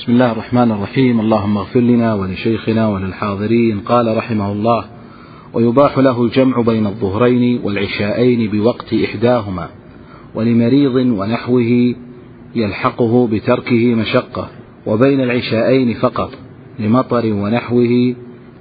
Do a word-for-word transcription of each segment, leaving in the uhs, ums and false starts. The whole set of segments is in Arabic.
بسم الله الرحمن الرحيم. اللهم اغفر لنا ولشيخنا وللحاضرين. قال رحمه الله: ويباح له الجمع بين الظهرين والعشاءين بوقت إحداهما، ولمريض ونحوه يلحقه بتركه مشقة، وبين العشاءين فقط لمطر ونحوه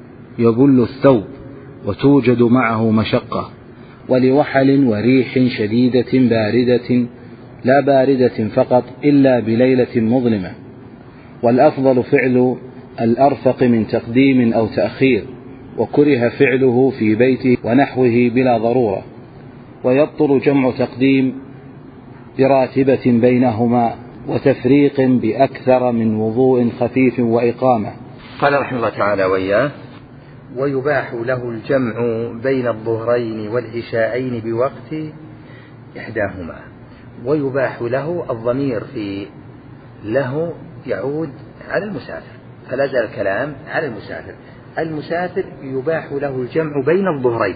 يبل الثوب وتوجد معه مشقة، ولوحل وريح شديدة باردة لا باردة فقط إلا بليلة مظلمة. والأفضل فعل الأرفق من تقديم أو تأخير، وكره فعله في بيته ونحوه بلا ضرورة. ويبطل جمع تقديم براتبة بينهما وتفريق بأكثر من وضوء خفيف وإقامة. قال رحمه الله تعالى وإياه: ويباح له الجمع بين الظهرين والعشاءين بوقت إحداهما. ويباح له، الضمير في له يعود على المسافر، فلا زال الكلام على المسافر. المسافر يباح له الجمع بين الظهرين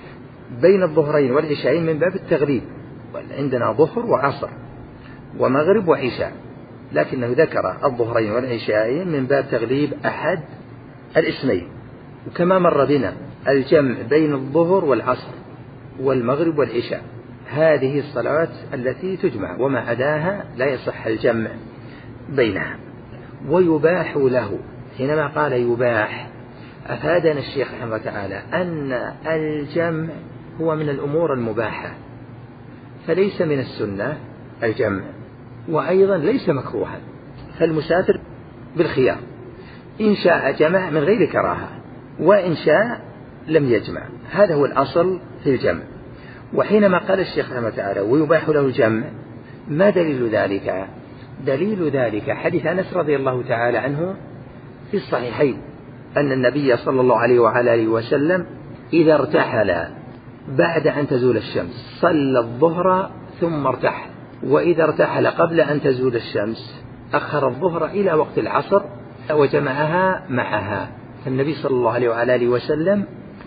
بين الظهرين والعشاءين من باب التغليب، عندنا ظهر وعصر ومغرب وعشاء، لكنه ذكر الظهرين والعشاءين من باب تغليب أحد الاسمين. وكما مر بنا الجمع بين الظهر والعصر والمغرب والعشاء، هذه الصلوات التي تجمع، وما عداها لا يصح الجمع بينها. ويباح له، حينما قال يباح أفادنا الشيخ رحمه الله تعالى أن الجمع هو من الأمور المباحة، فليس من السنة الجمع، وأيضا ليس مكروها. فالمسافر بالخيار، إن شاء جمع من غير كراهة، وإن شاء لم يجمع. هذا هو الأصل في الجمع. وحينما قال الشيخ رحمه الله تعالى ويباح له الجمع، ما دليل ذلك؟ دليل ذلك حديث أنس رضي الله تعالى عنه في الصحيحين أن النبي صلى الله عليه وعلى آله وسلم إذا ارتحل بعد أن تزول الشمس صلى الظهر ثم ارتحل، وإذا ارتحل قبل أن تزول الشمس أخر الظهر إلى وقت العصر وجمعها معها. فالنبي صلى الله عليه وعلى آله وسلم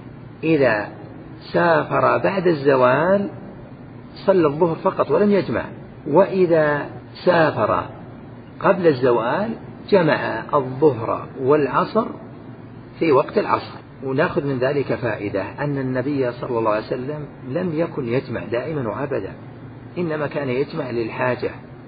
إذا سافر بعد الزوال صلى الظهر فقط ولم يجمع، وإذا سافر قبل الزوال جمع الظهر والعصر في وقت العصر. ونأخذ من ذلك فائدة أن النبي صلى الله عليه وسلم لم يكن يجمع دائما وأبدا، إنما كان يجمع للحاجة،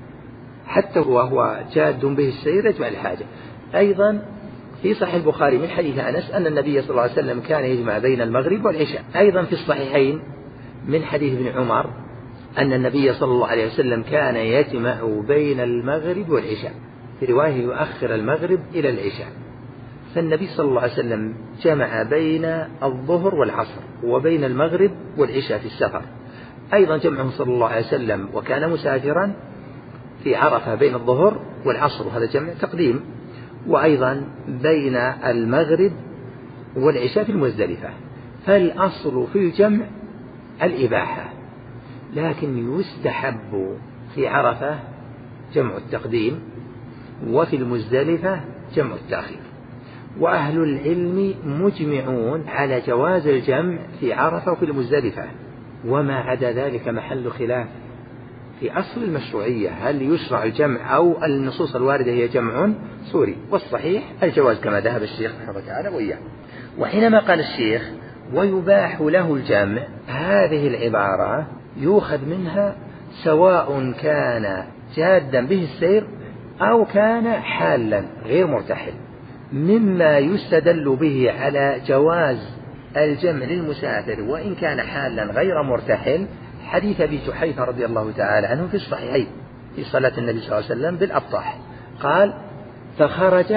حتى وهو جاد به السير يجمع للحاجة. أيضا في صحيح البخاري من حديث أنس أن النبي صلى الله عليه وسلم كان يجمع بين المغرب والعشاء. أيضا في الصحيحين من حديث ابن عمر أن النبي صلى الله عليه وسلم كان يجمع بين المغرب والعشاء، في رواية يؤخر المغرب إلى العشاء. فالنبي صلى الله عليه وسلم جمع بين الظهر والعصر وبين المغرب والعشاء في السفر. أيضا جمعه صلى الله عليه وسلم وكان مسافرا في عرفة بين الظهر والعصر، وهذا جمع تقديم. وأيضا بين المغرب والعشاء في المزدلفة. فالأصل في الجمع الإباحة، لكن يستحب في عرفة جمع التقديم، وفي المزدلفة جمع التأخير. وأهل العلم مجمعون على جواز الجمع في عرفة وفي المزدلفة، وما عدا ذلك محل خلاف في أصل المشروعية، هل يشرع الجمع أو النصوص الواردة هي جمع صوري. والصحيح الجواز كما ذهب الشيخ رحمه الله تعالى وإياه. وحينما قال الشيخ ويباح له الجمع، هذه العبارة يؤخذ منها سواء كان جادا به السير أو كان حالا غير مرتحل، مما يستدل به على جواز الجمع للمسافر وإن كان حالا غير مرتحل حديث أبي جحيفة رضي الله تعالى عنه في الصحيحين في صلاة النبي صلى الله عليه وسلم بالأبطح، قال فخرج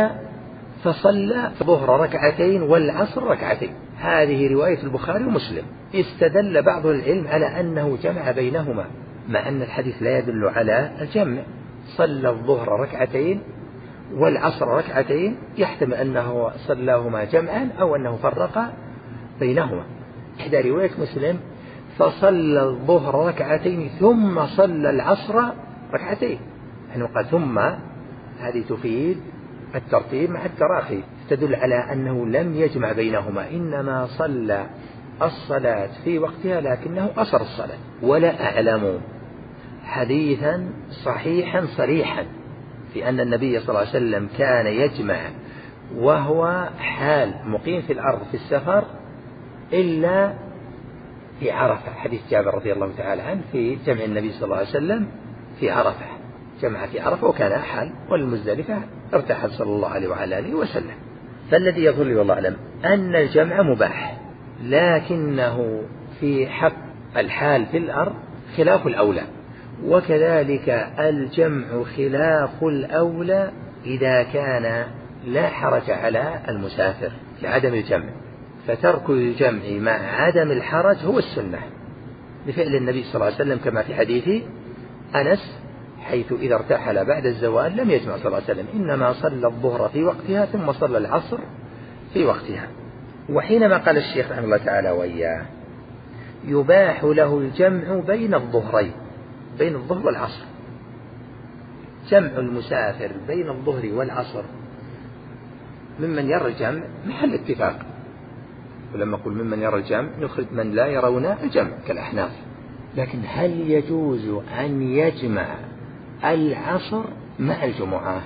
فصلى الظهر ركعتين والعصر ركعتين. هذه رواية البخاري ومسلم. استدل بعض العلم على أنه جمع بينهما، مع أن الحديث لا يدل على الجمع. صلى الظهر ركعتين والعصر ركعتين، يحتمل أنه صلاهما جمعا أو أنه فرق بينهما. إحدى رواية مسلم فصلى الظهر ركعتين ثم صلى العصر ركعتين، يعني قال ثم، هذه تفيد الترتيب مع التراخي، تدل على أنه لم يجمع بينهما، إنما صلى الصلاة في وقتها لكنه قصر الصلاة. ولا أعلم حديثا صحيحا صريحا في أن النبي صلى الله عليه وسلم كان يجمع وهو حال مقيم في الأرض في السفر إلا في عرفة، حديث جابر رضي الله تعالى عنه في جمع النبي صلى الله عليه وسلم في عرفة، جمع في عرفة وكان حال، والمزدلفة ارتحل صلى الله عليه وعلى آله وسلم. فالذي يظهر لي والله أعلم أن الجمع مباح، لكنه في حق الحال في الأرض خلاف الأولى، وكذلك الجمع خلاف الأولى إذا كان لا حرج على المسافر لعدم الجمع، فترك الجمع مع عدم الحرج هو السنة، لفعل النبي صلى الله عليه وسلم كما في حديث أنس حيث إذا ارتحل بعد الزوال لم يجمع صلى الله عليه وسلم، إنما صلى الظهر في وقتها ثم صلى العصر في وقتها. وحينما قال الشيخ رحمه الله تعالى وإياه يباح له الجمع بين الظهرين، بين الظهر والعصر، جمع المسافر بين الظهر والعصر ممن يرى الجمع محل اتفاق، ولما أقول ممن يرى الجمع نخرج من لا يرون الجمع كالأحناف، لكن هل يجوز أن يجمع العصر مع الجمعة؟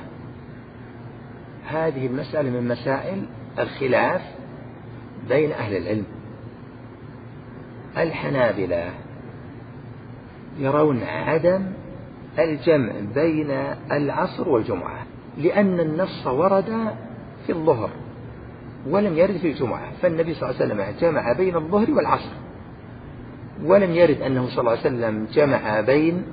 هذه المسألة من مسائل الخلاف بين أهل العلم. الحنابلة يرون عدم الجمع بين العصر والجمعة، لأن النص ورد في الظهر ولم يرد في الجمعة، فالنبي صلى الله عليه وسلم جمع بين الظهر والعصر، ولم يرد أنه صلى الله عليه وسلم جمع بين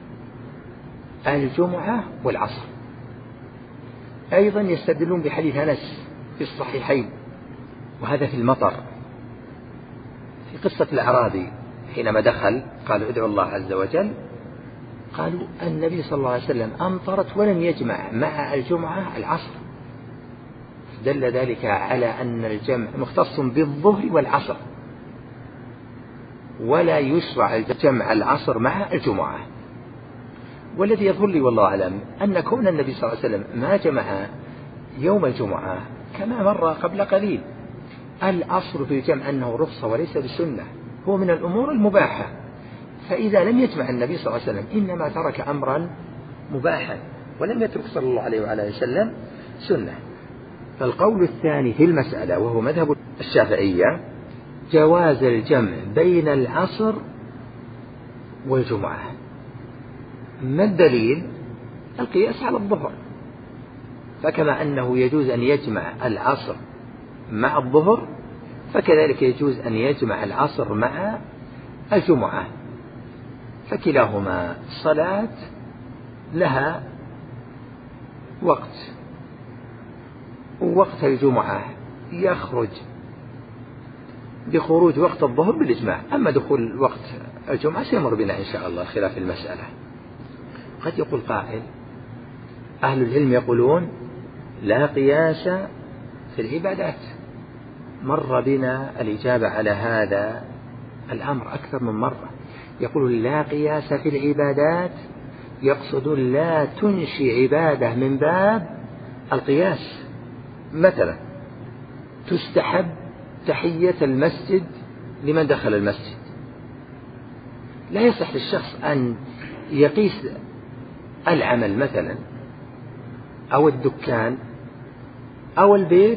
الجمعة والعصر. أيضا يستدلون بحديث أنس في الصحيحين، وهذا في المطر، في قصة الأعرابي حينما دخل قالوا ادعوا الله عز وجل، قالوا النبي صلى الله عليه وسلم أمطرت ولم يجمع مع الجمعة العصر، دل ذلك على أن الجمع مختص بالظهر والعصر، ولا يشرع جمع العصر مع الجمعة. والذي يظهر لي والله أعلم أن كون النبي صلى الله عليه وسلم ما جمع يوم الجمعة كما مر قبل قليل، الأصل في الجمع أنه رخصة وليس بسنة، هو من الأمور المباحة، فإذا لم يجمع النبي صلى الله عليه وسلم إنما ترك أمرا مباحا ولم يترك صلى الله عليه وعلى وسلم سنة. فالقول الثاني في المسألة وهو مذهب الشافعية جواز الجمع بين العصر والجمعة. ما الدليل؟ القياس على الظهر، فكما أنه يجوز أن يجمع العصر مع الظهر فكذلك يجوز أن يجمع العصر مع الجمعة، فكلاهما صلاة لها وقت، ووقت الجمعة يخرج بخروج وقت الظهر بالإجماع، أما دخول وقت الجمعة سيمر بنا إن شاء الله خلاف المسألة. قد يقول قائل أهل العلم يقولون لا قياس في العبادات، مر بنا الإجابة على هذا الأمر أكثر من مرة، يقول لا قياس في العبادات، يقصد لا تنشي عبادة من باب القياس. مثلا تستحب تحية المسجد لمن دخل المسجد، لا يصح للشخص أن يقيس العمل مثلا أو الدكان أو البيت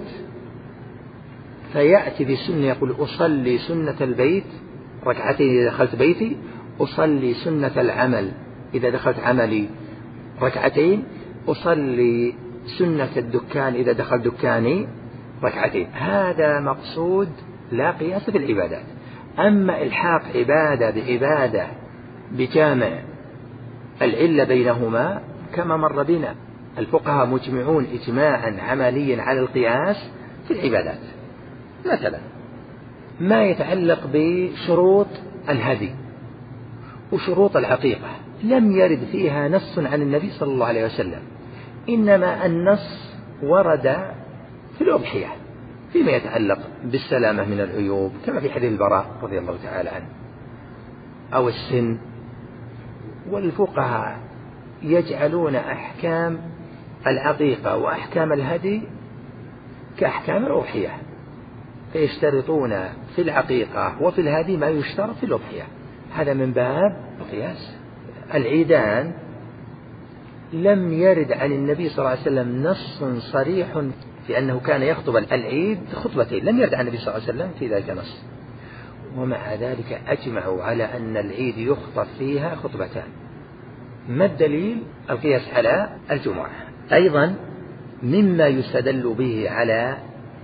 فيأتي بسنة يقول أصلي سنة البيت ركعتين إذا دخلت بيتي، أصلي سنة العمل إذا دخلت عملي ركعتين، أصلي سنة الدكان إذا دخل دكاني ركعتين. هذا مقصود لا قياس في العبادات. أما إلحاق عبادة بعبادة بجامع العلة بينهما كما مر بنا، الفقهاء مجمعون إجماعا عمليا على القياس في العبادات. مثلا ما يتعلق بشروط الهدي وشروط العقيقة لم يرد فيها نص عن النبي صلى الله عليه وسلم، إنما النص ورد في الأضحية فيما يتعلق بالسلامة من العيوب كما في حديث البراء رضي الله تعالى عنه، أو السن. والفقهاء يجعلون أحكام العقيقة وأحكام الهدي كأحكام الأضحية، فيشترطون في العقيقة وفي الهدي ما يشترط في الأضحية، هذا من باب القياس. العيدان لم يرد عن النبي صلى الله عليه وسلم نص صريح في أنه كان يخطب العيد خطبتين، لم يرد عن النبي صلى الله عليه وسلم في ذلك نص، ومع ذلك أجمعوا على أن العيد يخطب فيها خطبتان. ما الدليل؟ القياس على الجمعة. أيضا مما يستدل به على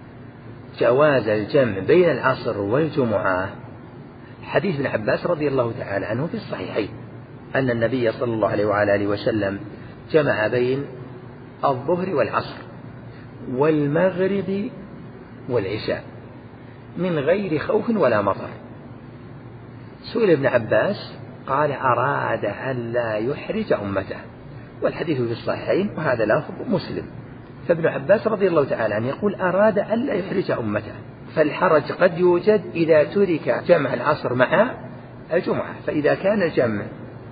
جواز الجمع بين العصر والجمعة حديث ابن عباس رضي الله تعالى عنه في الصحيحين أن النبي صلى الله عليه وعلى آله وسلم جمع بين الظهر والعصر والمغرب والعشاء من غير خوف ولا مطر. سئل ابن عباس قال أراد أن لا يحرج أمته، والحديث في الصحيحين وهذا لفظ مسلم. فابن عباس رضي الله تعالى عنه يقول أراد أن لا يحرج أمته، فالحرج قد يوجد إذا ترك جمع العصر مع الجمعة، فإذا كان الجمع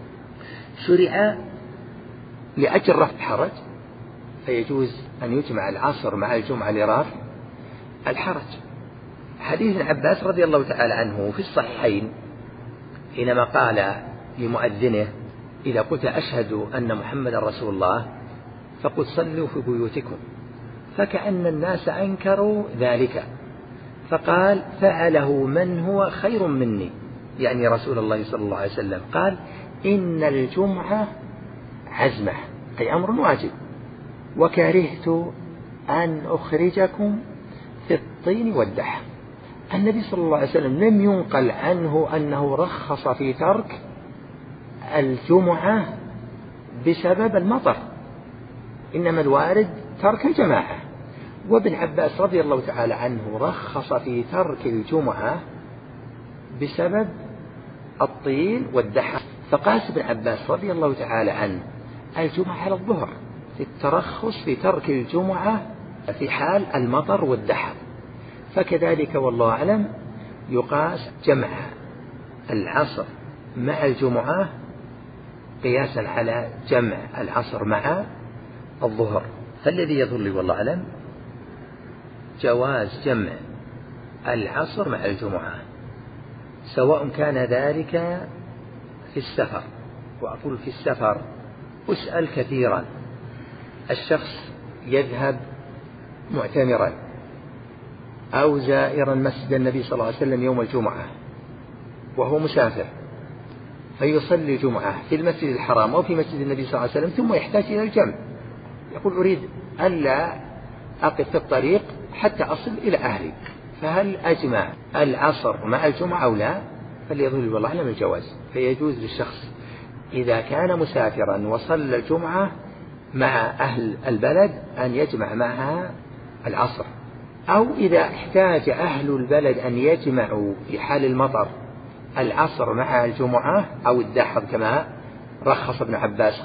شرع لأجل رفع الحرج فيجوز أن يجمع العصر مع الجمعة لرفع الحرج. حديث ابن عباس رضي الله تعالى عنه في الصحيحين حينما قال لمؤذنه إذا قلت أشهد أن محمد رسول الله فقل صلوا في بيوتكم، فكأن الناس أنكروا ذلك، فقال فعله من هو خير مني، يعني رسول الله صلى الله عليه وسلم، قال إن الجمعة عزمة أي أمر واجب، وكرهت أن أخرجكم في الطين والدحم. النبي صلى الله عليه وسلم لم ينقل عنه أنه رخص في ترك الجمعة بسبب المطر، إنما الوارد ترك الجماعة. وابن عباس رضي الله تعالى عنه رخص في ترك الجمعة بسبب الطين والدحم، فقاس ابن عباس رضي الله تعالى عنه الجمعة على الظهر في الترخص في ترك الجمعة في حال المطر والدحم. فكذلك والله أعلم يقاس جمع العصر مع الجمعة قياسا على جمع العصر مع الظهر. فالذي يظل والله أعلم جواز جمع العصر مع الجمعة، سواء كان ذلك في السفر، وأقول في السفر أسأل كثيرا، الشخص يذهب معتمرا أو زائرا مسجد النبي صلى الله عليه وسلم يوم الجمعة وهو مسافر، فيصلي الجمعة في المسجد الحرام أو في مسجد النبي صلى الله عليه وسلم، ثم يحتاج إلى الجمع، يقول أريد ألا أقف في الطريق حتى أصل إلى أهلي، فهل أجمع العصر مع الجمعة أو لا؟ فليظل والله أعلم الجواز، فيجوز للشخص إذا كان مسافرا وصلى الجمعة مع أهل البلد أن يجمع معها العصر، أو إذا احتاج أهل البلد أن يجمعوا في حال المطر العصر مع الجمعة أو الدحر كما رخص ابن عباس،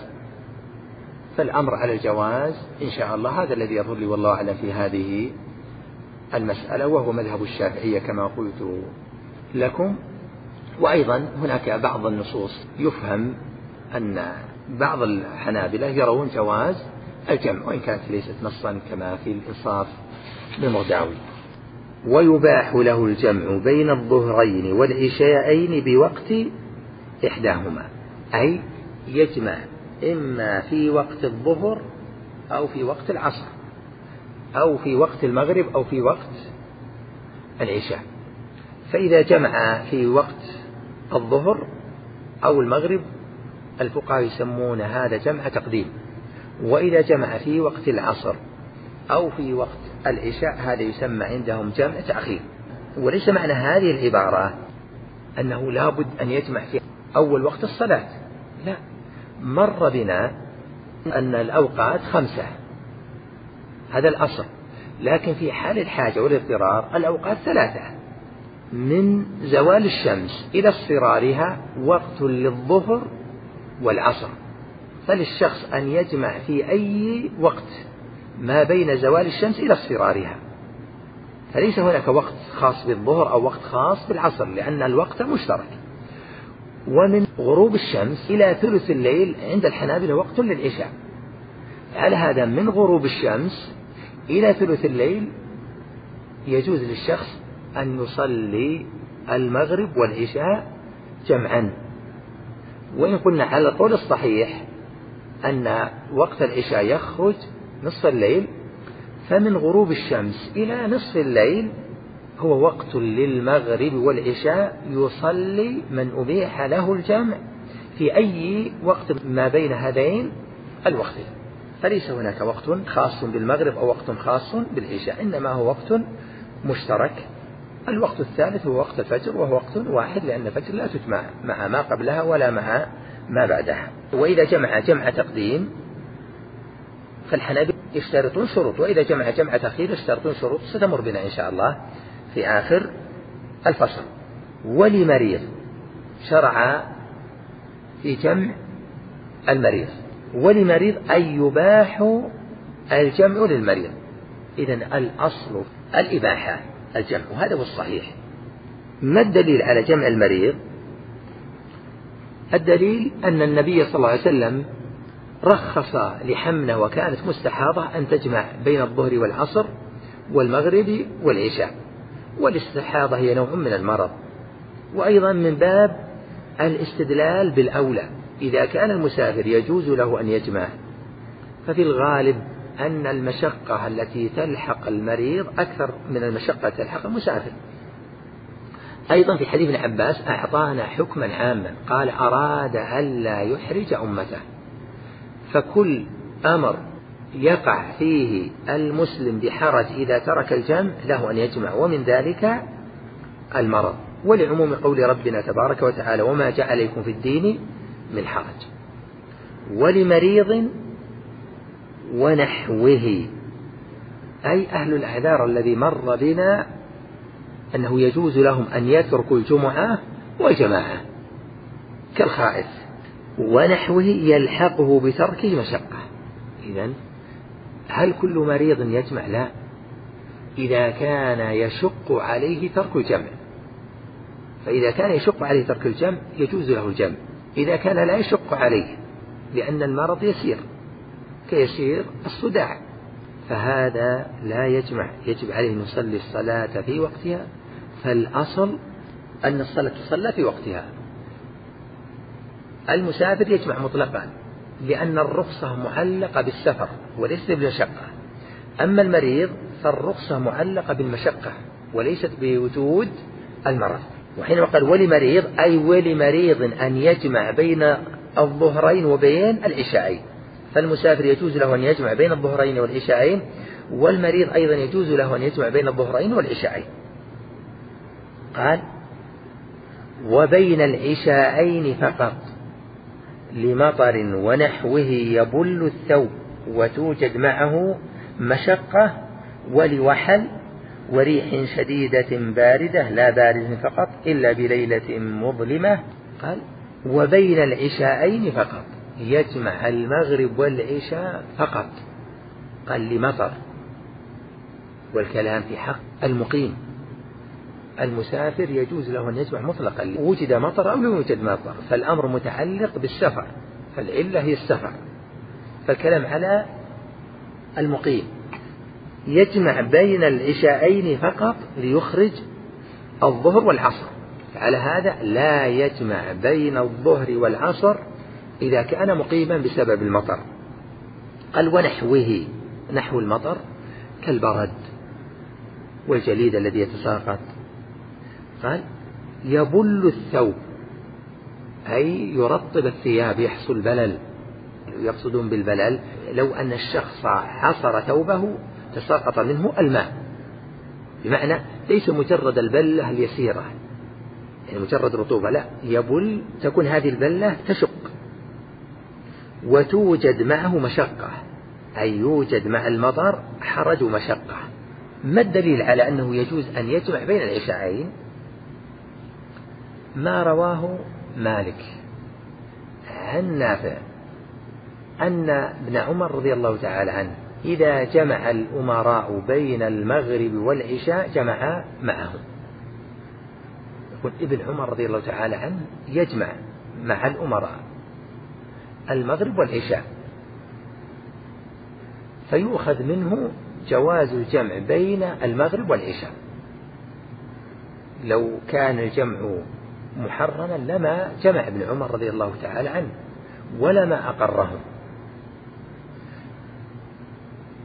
فالأمر على الجواز إن شاء الله. هذا الذي يظل والله أعلم في هذه المسألة، وهو مذهب الشافعية كما قلت لكم. وأيضا هناك بعض النصوص يفهم أن بعض الحنابلة يرون جواز الجمع، وإن كانت ليست نصا كما في الإنصاف للمرداوي. ويباح له الجمع بين الظهرين والعشاءين بوقت إحداهما، أي يجمع إما في وقت الظهر أو في وقت العصر أو في وقت المغرب أو في وقت العشاء. فإذا جمع في وقت الظهر أو المغرب الفقهاء يسمون هذا جمع تقديم، وإذا جمع في وقت العصر أو في وقت العشاء هذا يسمى عندهم جمع تأخير. وليس معنى هذه العبارة أنه لا بد أن يجمع في أول وقت الصلاة، لا، مر بنا أن الأوقات خمسة هذا الأصل، لكن في حال الحاجة والاضطرار الأوقات ثلاثة، من زوال الشمس إلى اصفرارها وقت للظهر والعصر، فللشخص أن يجمع في أي وقت ما بين زوال الشمس إلى اصفرارها، فليس هناك وقت خاص بالظهر أو وقت خاص بالعصر لأن الوقت مشترك. ومن غروب الشمس إلى ثلث الليل عند الحنابلة وقت للعشاء، على هذا من غروب الشمس إلى ثلث الليل يجوز للشخص أن يصلي المغرب والعشاء جمعا. وإن قلنا على القول الصحيح أن وقت العشاء يخرج نصف الليل، فمن غروب الشمس إلى نصف الليل هو وقت للمغرب والعشاء يصلي من أبيح له الجمع في أي وقت ما بين هذين الوقتين. فليس هناك وقت خاص بالمغرب أو وقت خاص بالعشاء، إنما هو وقت مشترك. الوقت الثالث هو وقت الفجر، وهو وقت واحد، لأن الفجر لا تجمع مع ما قبلها ولا مع ما بعدها. وإذا جمع جمع تقديم فالحنابلة يشترطون شروط، وإذا جمع جمع تأخير يشترطون شروط ستمر بنا إن شاء الله في آخر الفصل. ولمريض شرع في جمع المريض، ولمريض أن يباح الجمع للمريض. إذن الأصل الإباحة الجمع، وهذا هو الصحيح. ما الدليل على جمع المريض؟ الدليل أن النبي صلى الله عليه وسلم رخص لحمنة وكانت مستحاضة أن تجمع بين الظهر والعصر والمغرب والعشاء، والاستحاضة هي نوع من المرض. وأيضا من باب الاستدلال بالأولى، إذا كان المسافر يجوز له أن يجمع، ففي الغالب أن المشقة التي تلحق المريض أكثر من المشقة تلحق المسافر. أيضا في حديث ابن عباس أعطانا حكما عاما، قال أراد ألا يحرج أمته، فكل أمر يقع فيه المسلم بحرج إذا ترك الجمع له أن يجمع، ومن ذلك المرض، ولعموم قول ربنا تبارك وتعالى وما جعل عليكم في الدين من حرج. ولمريض ونحوه، أي أهل الأعذار الذي مر بنا أنه يجوز لهم أن يتركوا الجمعة والجماعة كالخائف، ونحوه يلحقه بتركه مشقة. إذن هل كل مريض يجمع؟ لا، إذا كان يشق عليه ترك الجمع، فإذا كان يشق عليه ترك الجمع يجوز له الجمع. إذا كان لا يشق عليه لأن المرض يسير كيسير الصداع فهذا لا يجمع، يجب عليه أن يصلي الصلاة في وقتها، فالأصل أن الصلاة تصلى في وقتها. المسافر يجمع مطلقا لأن الرخصة معلقة بالسفر وليست بالمشقة، أما المريض فالرخصة معلقة بالمشقة وليست بوجود المرض. وحينما قال ولمريض أي ولمريض أن يجمع بين الظهرين وبين العشاءين، فالمسافر يجوز له أن يجمع بين الظهرين والعشاءين، والمريض أيضا يجوز له أن يجمع بين الظهرين والعشاءين. قال وبين العشاءين فقط لمطر ونحوه يبل الثوب وتوجد معه مشقة ولوحل وريح شديدة باردة لا بارد فقط إلا بليلة مظلمة. قال وبين العشاءين فقط، يجمع المغرب والعشاء فقط. قال لمطر، والكلام في حق المقيم. المسافر يجوز له أن يجمع مطلقا وجد مطر أو لم يوجد مطر، فالأمر متعلق بالسفر، فالعلة هي السفر، فالكلام على المقيم. يجمع بين العشاءين فقط ليخرج الظهر والعصر، على هذا لا يجمع بين الظهر والعصر إذا كان مقيما بسبب المطر. قال ونحوه، نحو المطر كالبرد والجليد الذي يتساقط. قال يبل الثوب أي يرطب الثياب، يحصل بلل، يقصدون بالبلل لو أن الشخص عصر ثوبه تساقط منه الماء، بمعنى ليس مجرد البلة اليسيرة يعني مجرد رطوبة، لا، يبل تكون هذه البلة تشق. وتوجد معه مشقة أي يوجد مع المطر حرج ومشقة. ما الدليل على أنه يجوز أن يجمع بين العشاءين؟ ما رواه مالك عن نافع أن ابن عمر رضي الله تعالى عنه إذا جمع الأمراء بين المغرب والعشاء جمعا معهم. يقول ابن عمر رضي الله تعالى عنه يجمع مع الأمراء المغرب والعشاء، فيؤخذ منه جواز الجمع بين المغرب والعشاء. لو كان الجمع محرما لما جمع ابن عمر رضي الله تعالى عنه ولما أقرهم،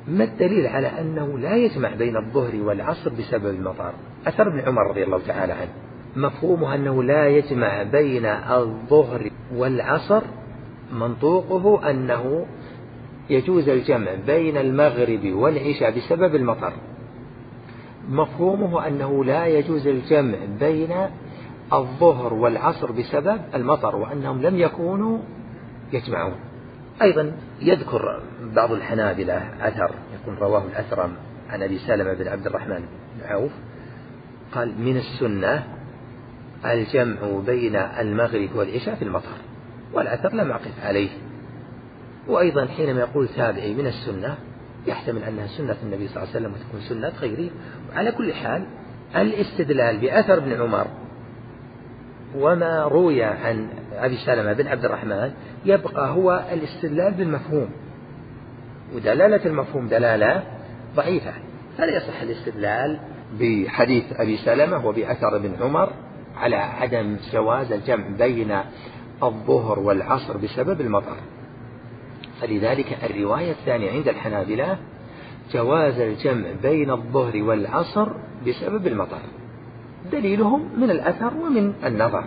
ما الدليل على أنه لا يجمع بين الظهر والعصر بسبب المطر؟ أثر ابن عمر رضي الله تعالى عنه مفهومه أنه لا يجمع بين الظهر والعصر، منطوقه أنه يجوز الجمع بين المغرب والعشاء بسبب المطر. مفهومه أنه لا يجوز الجمع بين الظهر والعصر بسبب المطر، وأنهم لم يكونوا يجمعون. أيضا يذكر بعض الحنابلة أثر يكون رواه الأثرم عن أبي سلمة بن عبد الرحمن بن عوف قال: من السنة الجمع بين المغرب والعشاء في المطر، والأثر لم أقف عليه. وأيضا حينما يقول تابعي من السنة يحتمل أنها سنة النبي صلى الله عليه وسلم وتكون سنة غيره. على كل حال الاستدلال بأثر ابن عمر وما روي عن أبي سلمة بن عبد الرحمن يبقى هو الاستدلال بالمفهوم، ودلالة المفهوم دلالة ضعيفة، فلا يصح الاستدلال بحديث أبي سلمة وبأثر ابن عمر على عدم جواز الجمع بين الظهر والعصر بسبب المطر. فلذلك الرواية الثانية عند الحنابلة جواز الجمع بين الظهر والعصر بسبب المطر، دليلهم من الأثر ومن النظر.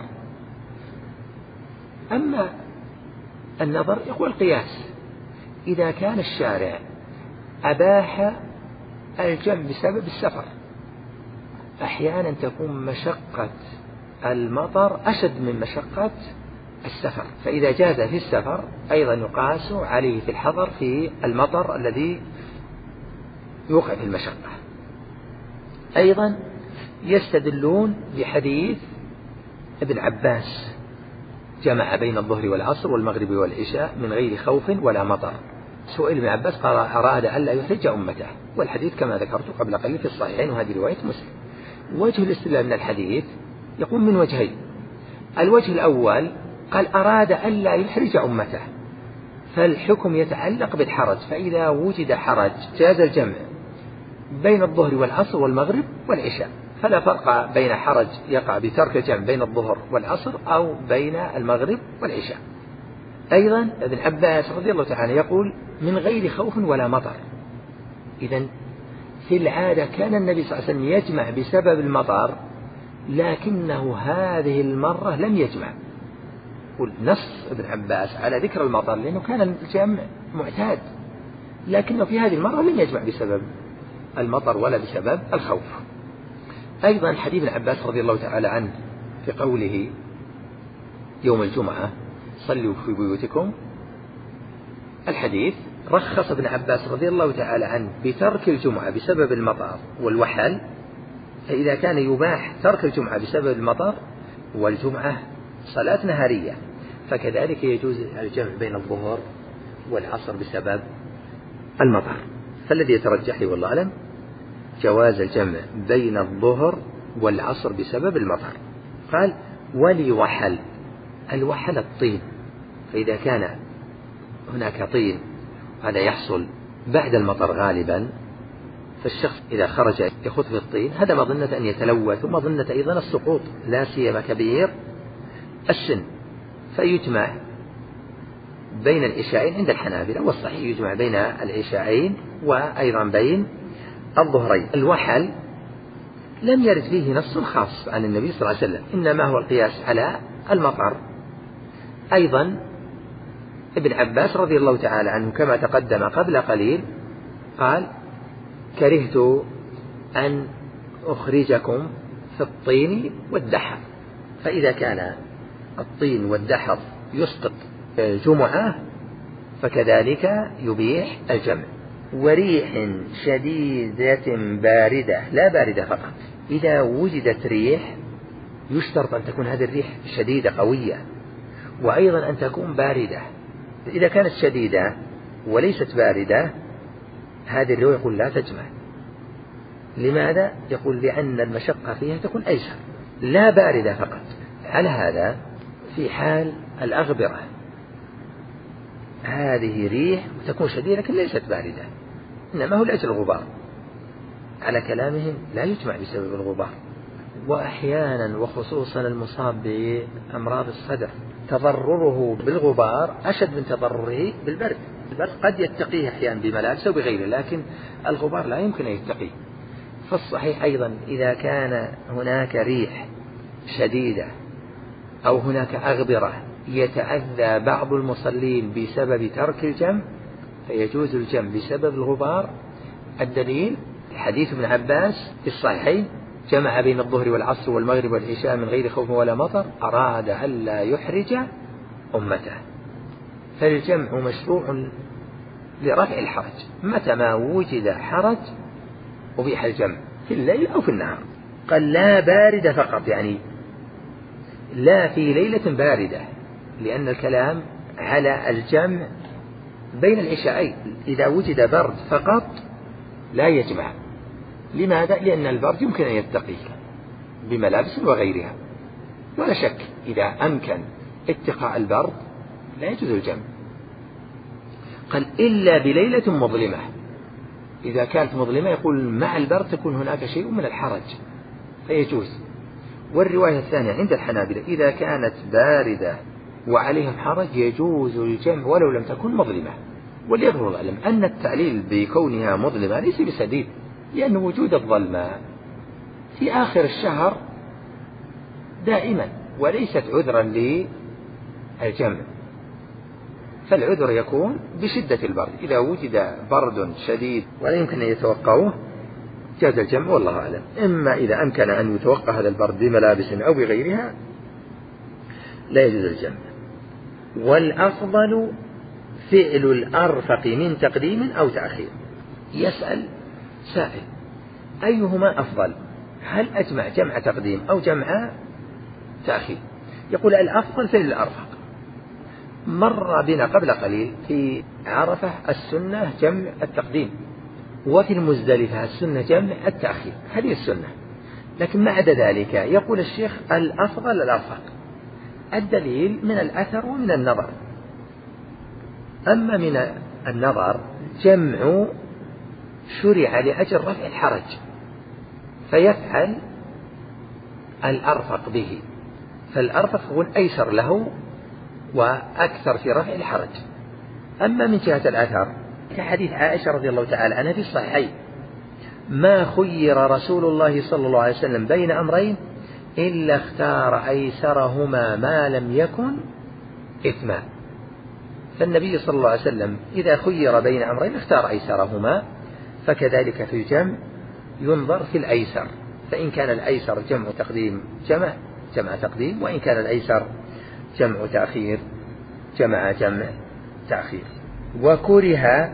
أما النظر يقول القياس، إذا كان الشارع أباح الجمع بسبب السفر، أحيانا تكون مشقة المطر أشد من مشقة السفر، فإذا جاز في السفر أيضا يقاس عليه في الحضر في المطر الذي يوقع في المشقة. أيضا يستدلون بحديث ابن عباس جمع بين الظهر والعصر والمغرب والعشاء من غير خوف ولا مطر. سئل ابن عباس قال: أراد ألا يحرج أمته، والحديث كما ذكرت قبل قليل في الصحيحين، وهذه رواية مسلم. وجه الاستدلال من الحديث يقوم من وجهين: الوجه الأول قال أراد ألا يحرج أمته، فالحكم يتعلق بالحرج، فإذا وجد حرج جاز الجمع بين الظهر والعصر والمغرب والعشاء، فلا فرق بين حرج يقع بترك الجمع بين الظهر والعصر أو بين المغرب والعشاء. أيضا ابن عباس رضي الله تعالى يقول: من غير خوف ولا مطر. إذن في العادة كان النبي صلى الله عليه وسلم يجمع بسبب المطر، لكنه هذه المرة لم يجمع. نص ابن عباس على ذكر المطر لأنه كان الجمع معتاد، لكنه في هذه المرة لم يجمع بسبب المطر ولا بسبب الخوف. أيضا حديث ابن عباس رضي الله تعالى عنه في قوله يوم الجمعة صلوا في بيوتكم، الحديث رخص ابن عباس رضي الله تعالى عنه بترك الجمعة بسبب المطر والوحل، فإذا كان يباح ترك الجمعة بسبب المطر والجمعة صلاة نهارية، فكذلك يجوز الجمع بين الظهر والعصر بسبب المطر. فالذي يترجح لي والله أعلم جواز الجمع بين الظهر والعصر بسبب المطر. قال: ولي وحل، الوحل الطين، فإذا كان هناك طين هذا يحصل بعد المطر غالبا، فالشخص إذا خرج يخوض في الطين هذا مظنة أن يتلوث، ومظنة أيضا السقوط، لا سيما كبير السن، فيجمع بين العشاءين عند الحنابلة، والصحيح يجمع بين العشاءين وأيضا بين الظهرين. الوحل لم يرد فيه نص خاص عن النبي صلى الله عليه وسلم، إنما هو القياس على المطر. أيضا ابن عباس رضي الله تعالى عنه كما تقدم قبل قليل قال: كرهت أن أخرجكم في الطين والدحر، فإذا كان الطين والدحر يسقط جمعة فكذلك يبيح الجمع. وريح شديدة باردة، لا باردة فقط، إذا وجدت ريح يشترط أن تكون هذه الريح شديدة قوية، وأيضا أن تكون باردة. إذا كانت شديدة وليست باردة هذه الرواية يقول لا تجمع. لماذا؟ يقول لأن المشقة فيها تكون أيسر. لا باردة فقط. على هذا في حال الأغبرة هذه ريح تكون شديدة لكن ليست باردة، إنما هو لأجل الغبار، على كلامهم لا يجمع بسبب الغبار. وأحيانا وخصوصا المصاب بأمراض الصدر تضرره بالغبار أشد من تضرره بالبرد، البرد قد يتقيه أحيانا بملابسه وبغيره، لكن الغبار لا يمكن أن يتقيه. فالصحيح أيضا إذا كان هناك ريح شديدة أو هناك أغبرة يتأذى بعض المصلين بسبب ترك الجمع فيجوز الجمع بسبب الغبار. الدليل حديث ابن عباس في الصحيحين: جمع بين الظهر والعصر والمغرب والعشاء من غير خوف ولا مطر، أراد ألا يحرج أمته. فالجمع مشروع لرفع الحرج، متى ما وجد حرج أبيح الجمع في الليل أو في النهار. قال لا باردة فقط، يعني لا في ليلة باردة، لأن الكلام على الجمع بين العشاءين. إذا وجد برد فقط لا يجمع. لماذا؟ لأن البرد يمكن أن يتقيه بملابس وغيرها، ولا شك إذا أمكن اتقاء البرد لا يجوز الجمع. قال إلا بليلة مظلمة، إذا كانت مظلمة يقول مع البرد تكون هناك شيء من الحرج فيجوز. والرواية الثانية عند الحنابلة: إذا كانت باردة وعليهم حرج يجوز الجمع ولو لم تكن مظلمة. وليظهر العلم أن التعليل بكونها مظلمة ليس بسديد، لأن وجود الظلمة في آخر الشهر دائما وليست عذرا للجمع. فالعذر يكون بشدة البرد، إذا وجد برد شديد ولا يمكن أن يتوقعوه جاز الجمع والله أعلم. إما إذا أمكن أن يتوقع هذا البرد بملابس أو بغيرها لا يجوز الجمع. والأفضل فعل الأرفق من تقديم أو تأخير. يسأل سائل: أيهما أفضل؟ هل أجمع جمع تقديم أو جمع تأخير؟ يقول الأفضل فعل الأرفق. مر بنا قبل قليل في عرفة السنة جمع التقديم، وفي المزدلفة السنة جمع التأخير، هذه السنة. لكن ما عدا ذلك يقول الشيخ الأفضل الأرفق. الدليل من الأثر ومن النظر. أما من النظر جمع شرع لأجل رفع الحرج فيفعل الأرفق به، فالأرفق يكون أيسر له وأكثر في رفع الحرج. أما من جهة الأثر كحديث عائشة رضي الله تعالى عنها في الصحيحين: ما خير رسول الله صلى الله عليه وسلم بين أمرين إلا اختار أيسرهما ما لم يكن إثما. فالنبي صلى الله عليه وسلم إذا خير بين أمرين اختار أيسرهما، فكذلك في الجمع ينظر في الأيسر، فإن كان الأيسر جمع تقديم جمع جمع تقديم، وإن كان الأيسر جمع تأخير جمع جمع تأخير. وكره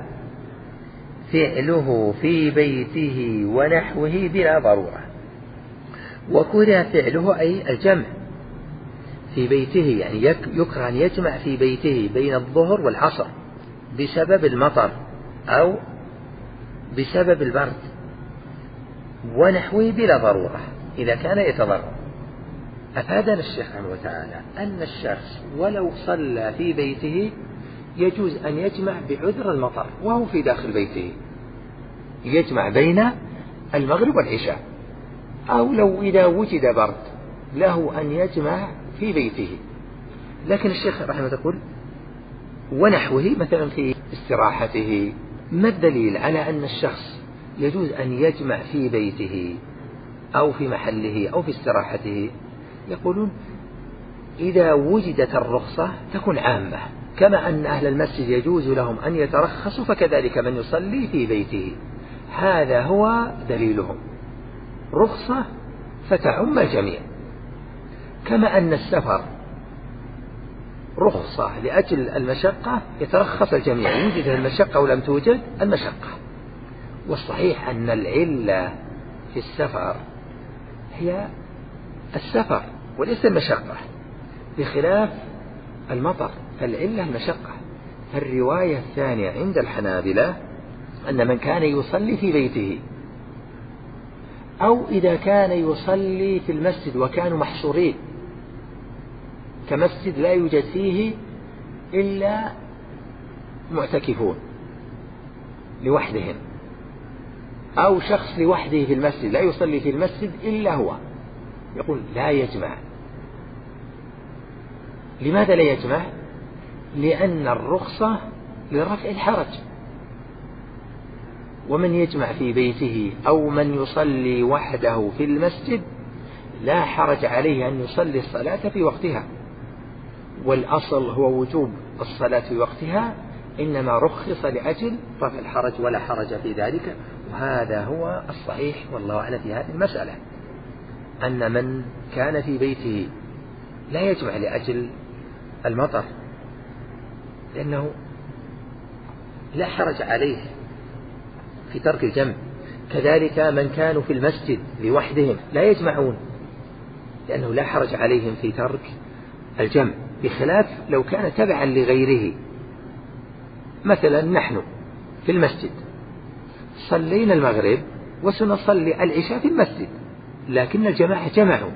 فعله في بيته ونحوه بلا ضرورة. وكره فعله أي الجمع في بيته، يعني يكره أن يجمع في بيته بين الظهر والعصر بسبب المطر أو بسبب البرد ونحوه بلا ضرورة إذا كان يتضرر. أفادنا الشيخ رحمه وتعالى أن الشخص ولو صلى في بيته يجوز أن يجمع بعذر المطر وهو في داخل بيته، يجمع بين المغرب والعشاء، أو لو إذا وجد برد له أن يجمع في بيته. لكن الشيخ رحمه يقول ونحوه، مثلا في استراحته. ما الدليل على أن الشخص يجوز أن يجمع في بيته أو في محله أو في استراحته؟ يقولون إذا وجدت الرخصة تكون عامة، كما أن أهل المسجد يجوز لهم أن يترخصوا فكذلك من يصلي في بيته. هذا هو دليلهم، رخصة فتعم الجميع. كما أن السفر رخصة لأجل المشقة يترخص الجميع، وجدت المشقة أو لم توجد المشقة. والصحيح أن العلة في السفر هي السفر وليس المشقة، بخلاف المطر فالعلة المشقة. الرواية الثانية عند الحنابلة أن من كان يصلي في بيته أو إذا كان يصلي في المسجد وكانوا محصورين كمسجد لا يوجد فيه إلا معتكفون لوحدهم، أو شخص لوحده في المسجد لا يصلي في المسجد إلا هو، يقول لا يجمع. لماذا لا يجمع؟ لأن الرخصة لرفع الحرج. ومن يجمع في بيته أو من يصلي وحده في المسجد لا حرج عليه أن يصلي الصلاة في وقتها، والأصل هو وجوب الصلاة في وقتها، إنما رخص لأجل رفع الحرج ولا حرج في ذلك. وهذا هو الصحيح والله أعلم في هذه المسألة، أن من كان في بيته لا يجمع لأجل المطر لأنه لا حرج عليه في ترك الجمع. كذلك من كانوا في المسجد لوحدهم لا يجمعون لأنه لا حرج عليهم في ترك الجمع، بخلاف لو كان تبعا لغيره. مثلا نحن في المسجد صلينا المغرب وسنصلي العشاء في المسجد، لكن الجماعة جمعوا،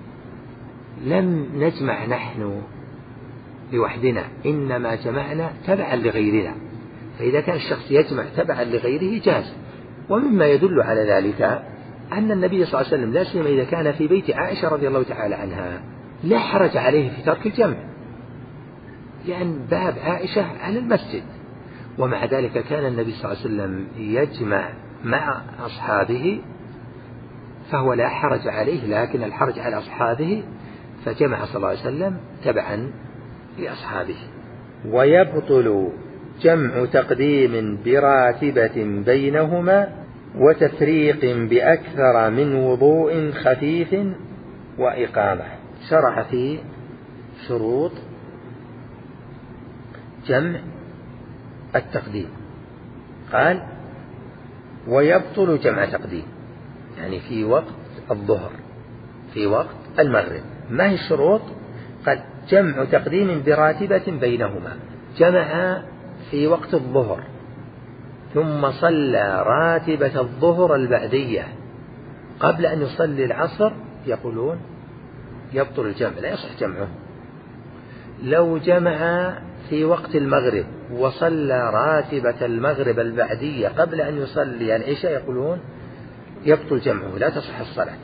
لم نجمع نحن لوحدنا، إنما جمعنا تبعا لغيرنا. فإذا كان الشخص يجمع تبعا لغيره جاز. ومما يدل على ذلك أن النبي صلى الله عليه وسلم لا سيما إذا كان في بيت عائشة رضي الله تعالى عنها لا حرج عليه في ترك الجمع، لأن باب عائشة على المسجد، ومع ذلك كان النبي صلى الله عليه وسلم يجمع مع أصحابه، فهو لا حرج عليه، لكن الحرج على أصحابه، فجمع صلى الله عليه وسلم تبعا لأصحابه. ويبطل جمع تقديم براتبة بينهما وتفريق بأكثر من وضوء خفيف وإقامة. شرح في شروط جمع التقديم، قال ويبطل جمع تقديم، يعني في وقت الظهر في وقت المغرب. ما هي الشروط؟ قال جمع تقديم براتبة بينهما، جمع في وقت الظهر ثم صلى راتبة الظهر البعدية قبل أن يصلي العصر، يقولون يبطل الجمع، لا يصح جمعه. لو جمع في وقت المغرب وصلى راتبة المغرب البعدية قبل أن يصلي العشاء، يقولون يبطل جمعه، لا تصح الصلاة.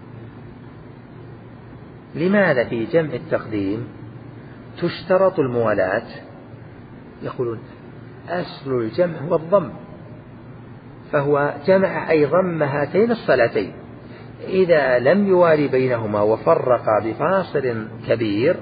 لماذا في جمع التقديم تشترط الموالاة؟ يقولون أصل الجمع هو الضم، فهو جمع أي ضم هاتين الصلاتين، إذا لم يوالي بينهما وفرق بفاصل كبير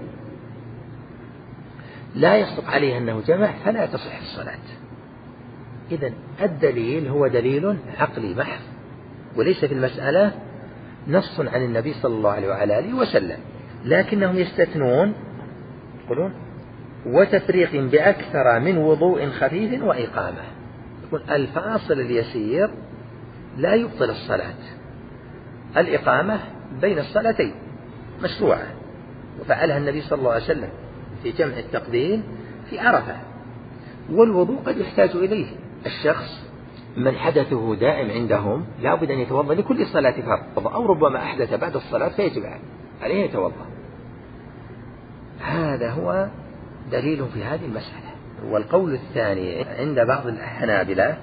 لا يصدق عليه أنه جمع، فلا تصح الصلاة. إذن الدليل هو دليل عقلي محض، وليس في المسألة نص عن النبي صلى الله عليه وعلى آله وسلم، لكنهم يستثنون، يقولون وتفريق بأكثر من وضوء خفيف وإقامة. يقول الفاصل اليسير لا يبطل الصلاة، الإقامة بين الصلاتين مشروعة، وفعلها النبي صلى الله عليه وسلم في جمع التقديم في عرفة. والوضوء قد يحتاج إليه الشخص من حدثه دائم عندهم لا بد أن يتوضأ لكل صلاة فرض، أو ربما أحدث بعد الصلاة فيجب عليه يتوضأ. هذا هو دليل في هذه المسألة. والقول الثاني عند بعض الحنابلة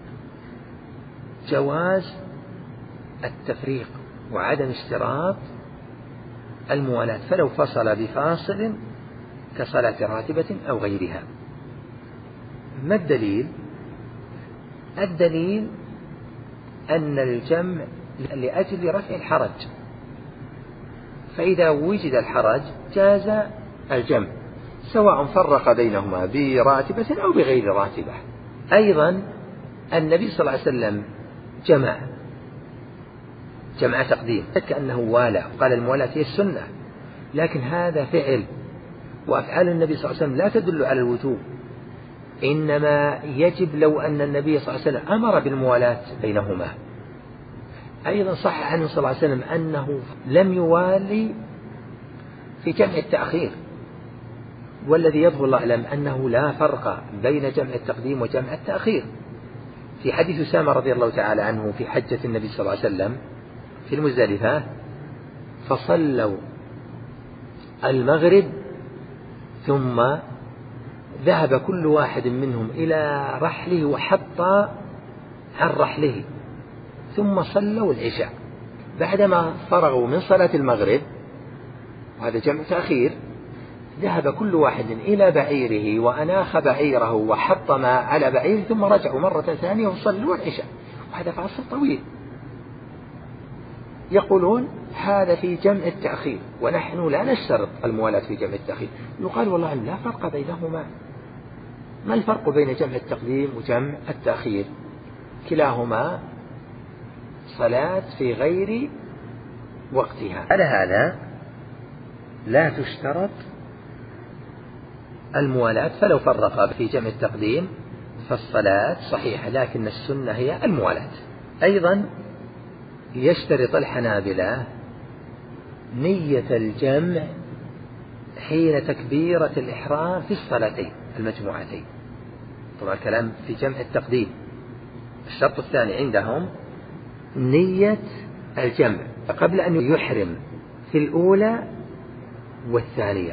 جواز التفريق وعدم اشتراط الموالاة، فلو فصل بفاصل كصلاة راتبة أو غيرها. ما الدليل؟ الدليل أن الجمع لأجل رفع الحرج، فإذا وجد الحرج جاز الجمع سواء فرق بينهما براتبة أو بغير راتبة. أيضا النبي صلى الله عليه وسلم جمع جمع تقديم كأنه والى، قال الموالاة هي السنة، لكن هذا فعل، وأفعال النبي صلى الله عليه وسلم لا تدل على الوجوب، إنما يجب لو أن النبي صلى الله عليه وسلم أمر بالموالاة بينهما. أيضا صح عنه صلى الله عليه وسلم أنه لم يوالي في جمع التأخير، والذي يظهر الله أعلم أنه لا فرق بين جمع التقديم وجمع التأخير. في حديث أسامة رضي الله تعالى عنه في حجة النبي صلى الله عليه وسلم في المزدلفة فصلوا المغرب ثم ذهب كل واحد منهم إلى رحله وحط عن رحله ثم صلوا العشاء. بعدما فرغوا من صلاة المغرب، وهذا جمع تأخير، ذهب كل واحد إلى بعيره وأناخ بعيره وحطم على بعيره ثم رجعوا مرة ثانية وصلوا العشاء، وهذا فاصل طويل. يقولون هذا في جمع التأخير، ونحن لا نشترط الموالاة في جمع التأخير. يقال والله لا فرق بينهما. ما الفرق بين جمع التقديم وجمع التأخير؟ كلاهما صلاة في غير وقتها. على هذا لا تشترط الموالاة، فلو فرق في جمع التقديم فالصلاة صحيحة، لكن السنة هي الموالاة. أيضا يشترط الحنابلة نية الجمع حين تكبيرة الإحرام في الصلاتين المجموعتين. طبعا كلام في جمع التقديم. الشرط الثاني عندهم نية الجمع قبل أن يحرم في الأولى والثانية.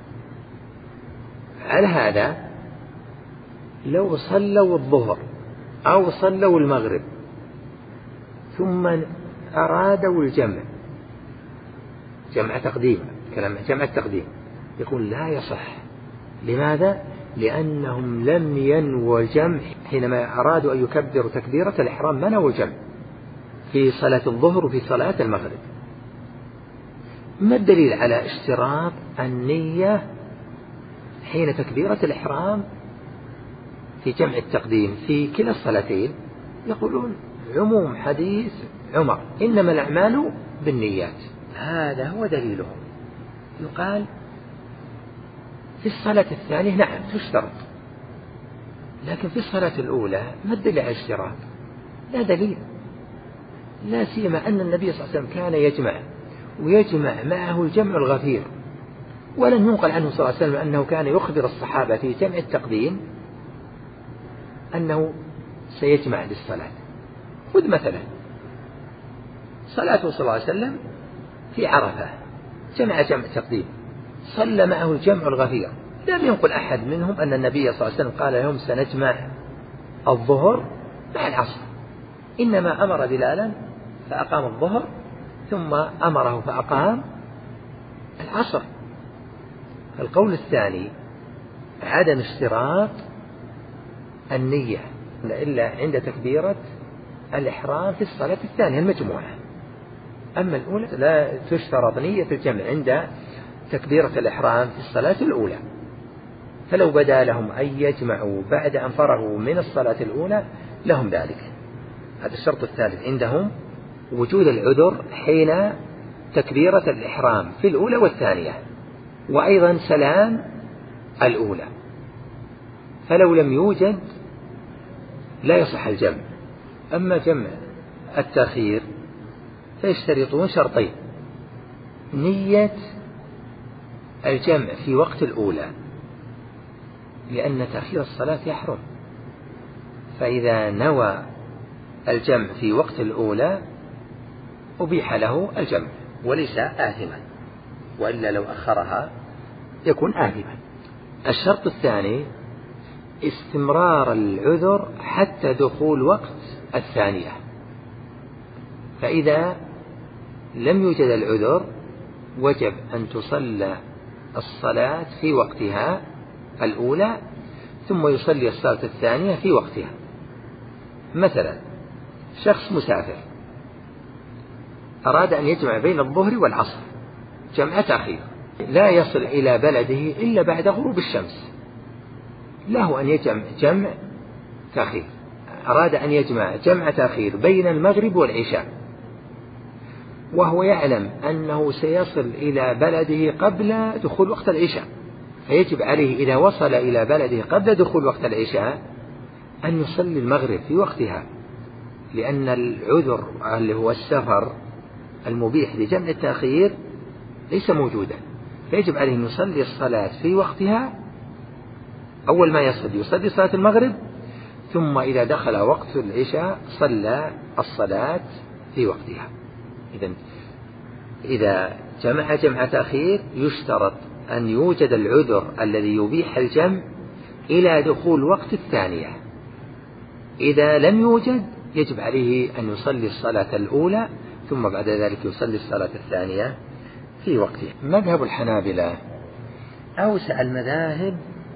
على هذا لو صلوا الظهر أو صلوا المغرب ثم أرادوا الجمع جمع تقديم، كلام جمع التقديم، يقول لا يصح. لماذا؟ لأنهم لم ينووا الجمع حينما أرادوا أن يكبروا تكبيرة الإحرام، ما نووا الجمع في صلاة الظهر وفي صلاة المغرب. ما الدليل على اشتراط النية حين تكبيرة الإحرام في جمع التقديم في كلا الصلاتين؟ يقولون عموم حديث عمر إنما الأعمال بالنيات، هذا هو دليلهم. يقال في الصلاة الثانية نعم تشترط، لكن في الصلاة الأولى ما الدليل على الاشتراط؟ لا دليل، لا سيما أن النبي صلى الله عليه وسلم كان يجمع ويجمع معه الجمع الغفير، ولن ينقل عنه صلى الله عليه وسلم أنه كان يخبر الصحابة في جمع التقديم أنه سيجمع للصلاة. خذ مثلا صلاته صلى الله عليه وسلم في عرفة، جمع جمع تقديم، صلى معه الجمع الغفير. لم ينقل أحد منهم أن النبي صلى الله عليه وسلم قال لهم سنجمع الظهر مع العصر، إنما أمر بلالا فأقام الظهر ثم أمره فأقام العصر. القول الثاني عدم اشتراط النية إلا عند تكبيرة الإحرام في الصلاة الثانية المجموعة، أما الأولى لا تشترط نية الجمع عند تكبيرة الإحرام في الصلاة الأولى. فلو بدا لهم أن يجمعوا بعد أن فرغوا من الصلاة الأولى لهم ذلك. هذا الشرط الثالث عندهم وجود العذر حين تكبيرة الإحرام في الأولى والثانية، وأيضا سلام الأولى. فلو لم يوجد لا يصح الجمع. أما جمع التأخير فيشترطون شرطين: نية الجمع في وقت الأولى، لأن تأخير الصلاة يحرم، فإذا نوى الجمع في وقت الأولى أبيح له الجمع وليس آثما، وإلا لو أخرها يكون آثما. الشرط الثاني استمرار العذر حتى دخول وقت الثانية، فإذا لم يوجد العذر وجب أن تصلى الصلاة في وقتها الأولى ثم يصلي الصلاة الثانية في وقتها. مثلا شخص مسافر أراد أن يجمع بين الظهر والعصر جمع تأخير، لا يصل إلى بلده إلا بعد غروب الشمس، له أن يجمع جمع تأخير. أراد أن يجمع جمع تأخير بين المغرب والعشاء، وهو يعلم أنه سيصل إلى بلده قبل دخول وقت العشاء، فيجب عليه إذا وصل إلى بلده قبل دخول وقت العشاء أن يصلي المغرب في وقتها، لأن العذر اللي هو السفر المبيح لجمع التأخير ليس موجودا، فيجب عليه أن يصلي الصلاة في وقتها. أول ما يصل يصلي صلاة المغرب، ثم إذا دخل وقت العشاء صلى الصلاة في وقتها. إذن إذا جمع جمع تأخير يشترط أن يوجد العذر الذي يبيح الجمع إلى دخول وقت الثانية. إذا لم يوجد يجب عليه أن يصلي الصلاة الأولى ثم بعد ذلك يصلي الصلاة الثانية في وقتها. مذهب الحنابلة أوسع المذاهب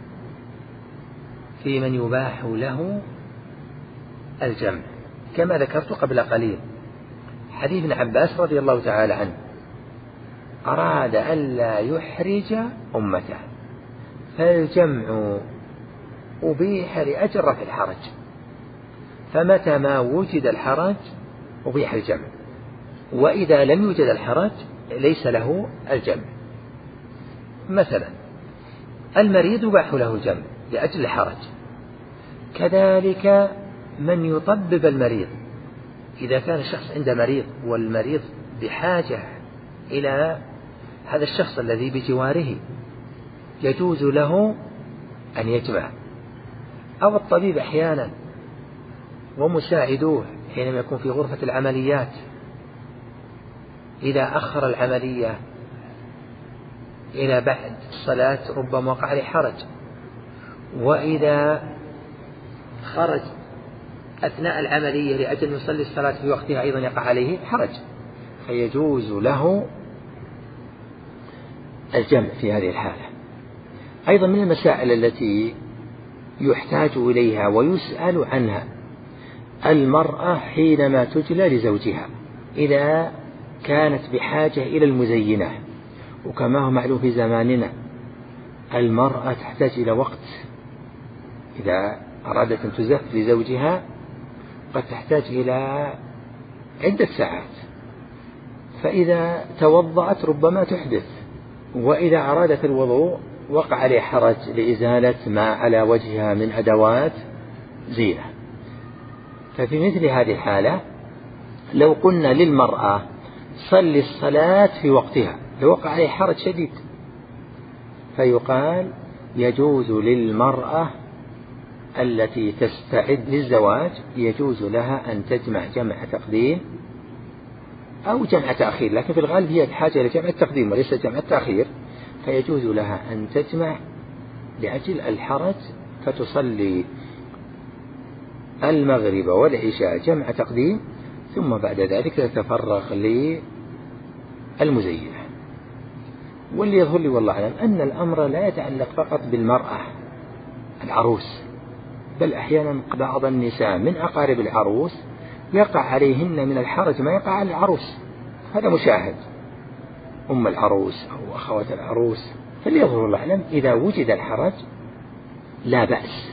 في من يباح له الجمع كما ذكرت قبل قليل حديث ابن عباس رضي الله تعالى عنه، أراد ألا يحرج أمته فالجمع أبيح لأجل رفع الحرج، فمتى ما وجد الحرج أبيح الجمع، وإذا لم يوجد الحرج ليس له الجمع. مثلا المريض يباح له الجمع لأجل الحرج، كذلك من يطبب المريض، إذا كان الشخص عنده مريض والمريض بحاجة إلى هذا الشخص الذي بجواره يجوز له أن يجمع، أو الطبيب أحيانا ومساعدوه حينما يكون في غرفة العمليات إذا أخر العملية إلى بعد الصلاة ربما وقع عليه حرج، وإذا خرج أثناء العملية لأجل يصلي الصلاة في وقتها أيضا يقع عليه حرج، فيجوز له الجمع في هذه الحالة. أيضا من المسائل التي يحتاج إليها ويسأل عنها المرأة حينما تجلى لزوجها إذا كانت بحاجة إلى المزينة، وكما هو معلوم في زماننا المرأة تحتاج إلى وقت، إذا أرادت أن تزف لزوجها قد تحتاج إلى عدة ساعات، فإذا توضأت ربما تحدث، وإذا أرادت الوضوء وقع عليه حرج لإزالة ما على وجهها من أدوات زينة. ففي مثل هذه الحالة لو قلنا للمرأة صلي الصلاة في وقتها لو وقع عليه حرج شديد، فيقال يجوز للمرأة التي تستعد للزواج يجوز لها أن تجمع جمع تقديم أو جمع تأخير، لكن في الغالب هي بحاجة إلى جمع التقديم وليس جمع التأخير، فيجوز لها أن تجمع لأجل الحرج فتصلي المغرب والعشاء جمع تقديم ثم بعد ذلك تتفرغ للمزينة. واللي يظهر لي والله أعلم أن الأمر لا يتعلق فقط بالمرأة العروس، بل أحيانا بعض النساء من أقارب العروس يقع عليهن من الحرج ما يقع على العروس، هذا مشاهد، أم العروس أو أخوات العروس. فاللي يظهر الله أعلم إذا وجد الحرج لا بأس.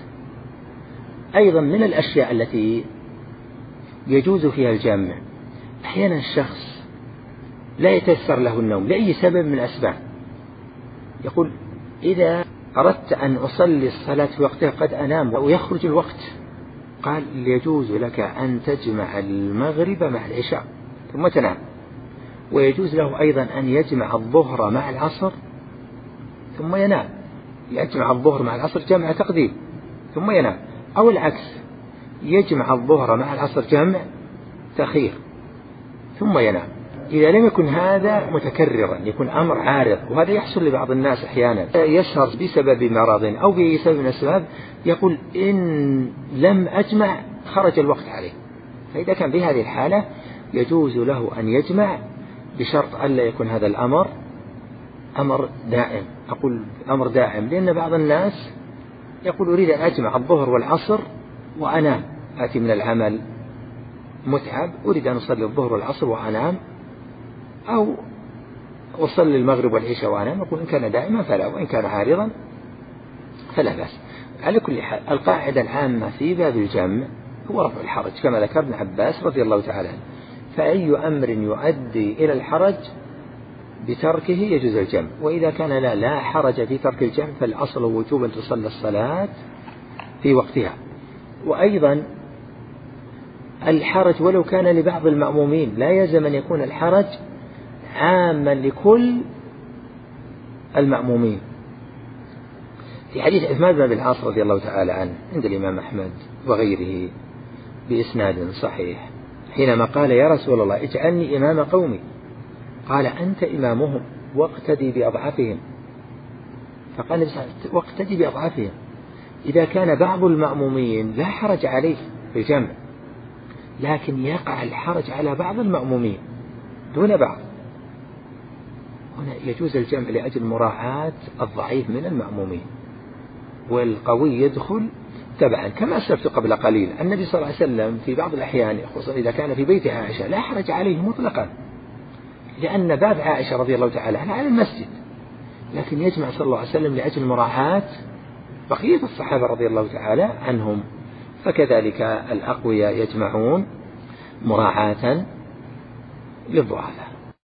أيضا من الأشياء التي يجوز فيها الجمع أحيانا الشخص لا يتيسر له النوم لأي سبب من الأسباب، يقول إذا أردت أن أصلي الصلاة في وقتها قد أنام ويخرج الوقت، قال يجوز لك أن تجمع المغرب مع العشاء ثم تنام، ويجوز له أيضا أن يجمع الظهر مع العصر ثم ينام، يجمع الظهر مع العصر جمع تقديم ثم ينام، أو العكس يجمع الظهر مع العصر جمع تأخير ثم ينام. إذا لم يكن هذا متكررا يكون أمر عارض، وهذا يحصل لبعض الناس أحيانا يسهر بسبب مرض أو بسبب من الأسباب يقول إن لم أجمع خرج الوقت عليه، فإذا كان بهذه الحالة يجوز له أن يجمع بشرط ألا يكون هذا الأمر أمر دائم. أقول أمر دائم لأن بعض الناس يقول أريد أن أجمع الظهر والعصر وأنام، آتي من العمل متعب أريد أن أصلي الظهر والعصر وأنام، أو أصلي المغرب والعشاء وأنام. أقول إن كان دائما فلا، وإن كان عارضا فلا بأس. على كل حال القاعدة العامة في باب الجمع هو رفع الحرج كما ذكر ابن عباس رضي الله تعالى عنه، فأي أمر يؤدي إلى الحرج بتركه يجوز الجمع، وإذا كان لا لا حرج في ترك الجمع فالأصل وجوب أن تصلى الصلاة في وقتها. وأيضا الحرج ولو كان لبعض المأمومين لا يلزم أن يكون الحرج عاما لكل المأمومين. في حديث عثمان بن العاص رضي الله تعالى عنه عند الإمام أحمد وغيره بإسناد صحيح حينما قال يا رسول الله اجعلني إمام قومي، قال أنت إمامهم واقتدي بأضعافهم، فقال واقتدي بأضعافهم. إذا كان بعض المأمومين لا حرج عليه في الجمع، لكن يقع الحرج على بعض المأمومين دون بعض، هنا يجوز الجمع لأجل مراعاة الضعيف من المأمومين، والقوي يدخل تبعا، كما أسلفت قبل قليل. النبي صلى الله عليه وسلم في بعض الأحيان خصوصا إذا كان في بيت عائشة لا حرج عليه مطلقا، لأن باب عائشة رضي الله تعالى عنها على المسجد، لكن يجمع صلى الله عليه وسلم لأجل مراعاة بقية الصحابة رضي الله تعالى عنهم. فكذلك الأقوياء يجمعون مراعاة للضعفاء.